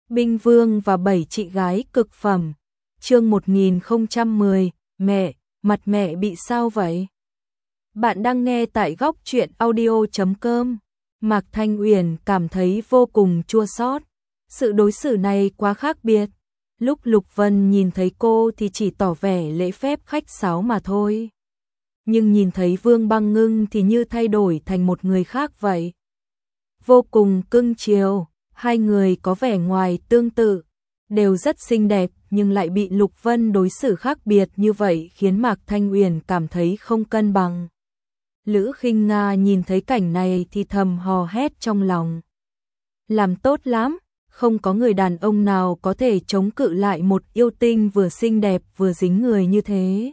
Binh Vương và 7 chị gái cực phẩm. Chương 1010, mẹ, mặt mẹ bị sao vậy? Bạn đang nghe tại góc truyện audio.com. Mạc Thanh Uyển cảm thấy vô cùng chua xót. Sự đối xử này quá khác biệt. Lúc Lục Vân nhìn thấy cô thì chỉ tỏ vẻ lễ phép khách sáo mà thôi. Nhưng nhìn thấy Vương Băng Ngưng thì như thay đổi thành một người khác vậy. Vô cùng cưng chiều, hai người có vẻ ngoài tương tự, đều rất xinh đẹp nhưng lại bị Lục Vân đối xử khác biệt như vậy khiến Mạc Thanh Uyển cảm thấy không cân bằng. Lữ Khinh Nga nhìn thấy cảnh này thì thầm hò hét trong lòng. Làm tốt lắm, không có người đàn ông nào có thể chống cự lại một yêu tinh vừa xinh đẹp vừa dính người như thế.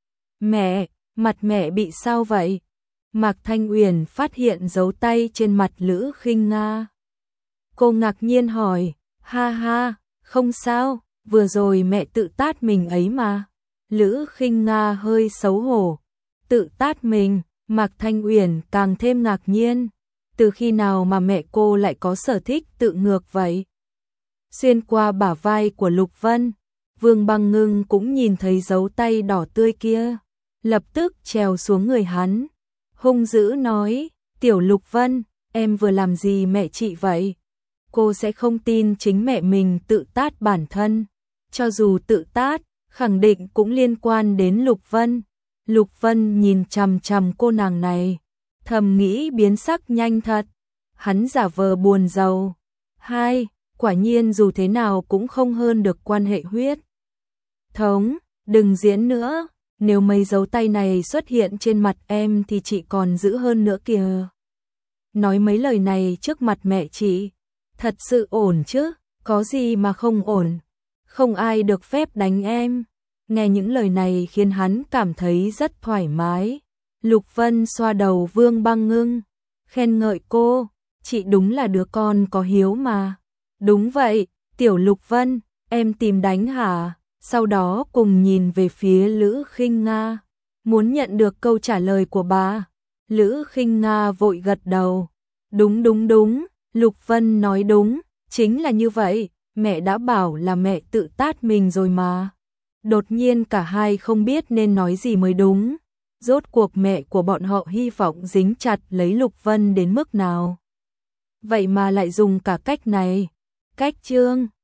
Mẹ, mặt mẹ bị sao vậy? Mạc Thanh Uyển phát hiện dấu tay trên mặt Lữ Khinh Nga. Cô ngạc nhiên hỏi, ha ha, không sao, vừa rồi mẹ tự tát mình ấy mà. Lữ Khinh Nga hơi xấu hổ, tự tát mình. Mạc Thanh Uyển càng thêm ngạc nhiên, từ khi nào mà mẹ cô lại có sở thích tự ngược vậy? Xuyên qua bả vai của Lục Vân, Vương Băng Ngưng cũng nhìn thấy dấu tay đỏ tươi kia, lập tức trèo xuống người hắn, hung dữ nói, tiểu Lục Vân, em vừa làm gì mẹ chị vậy? Cô sẽ không tin chính mẹ mình tự tát bản thân, cho dù tự tát, khẳng định cũng liên quan đến Lục Vân. Lục Vân nhìn chằm chằm cô nàng này, thầm nghĩ biến sắc nhanh thật. Hắn giả vờ buồn rầu. Hai, quả nhiên dù thế nào cũng không hơn được quan hệ huyết thống, đừng diễn nữa, nếu mấy dấu tay này xuất hiện trên mặt em thì chị còn dữ hơn nữa kìa. Nói mấy lời này trước mặt mẹ chị, thật sự ổn chứ, có gì mà không ổn, không ai được phép đánh em. Nghe những lời này khiến hắn cảm thấy rất thoải mái. Lục Vân xoa đầu Vương Băng Ngưng, khen ngợi cô, chị đúng là đứa con có hiếu mà. Đúng vậy, tiểu Lục Vân, em tìm đánh hả? Sau đó cùng nhìn về phía Lữ Khinh Nga, muốn nhận được câu trả lời của bà. Lữ Khinh Nga vội gật đầu. Đúng đúng đúng, Lục Vân nói đúng, chính là như vậy, mẹ đã bảo là mẹ tự tát mình rồi mà. Đột nhiên cả hai không biết nên nói gì mới đúng. Rốt cuộc mẹ của bọn họ hy vọng dính chặt lấy Lục Vân đến mức nào. Vậy mà lại dùng cả cách này. Cách Trương,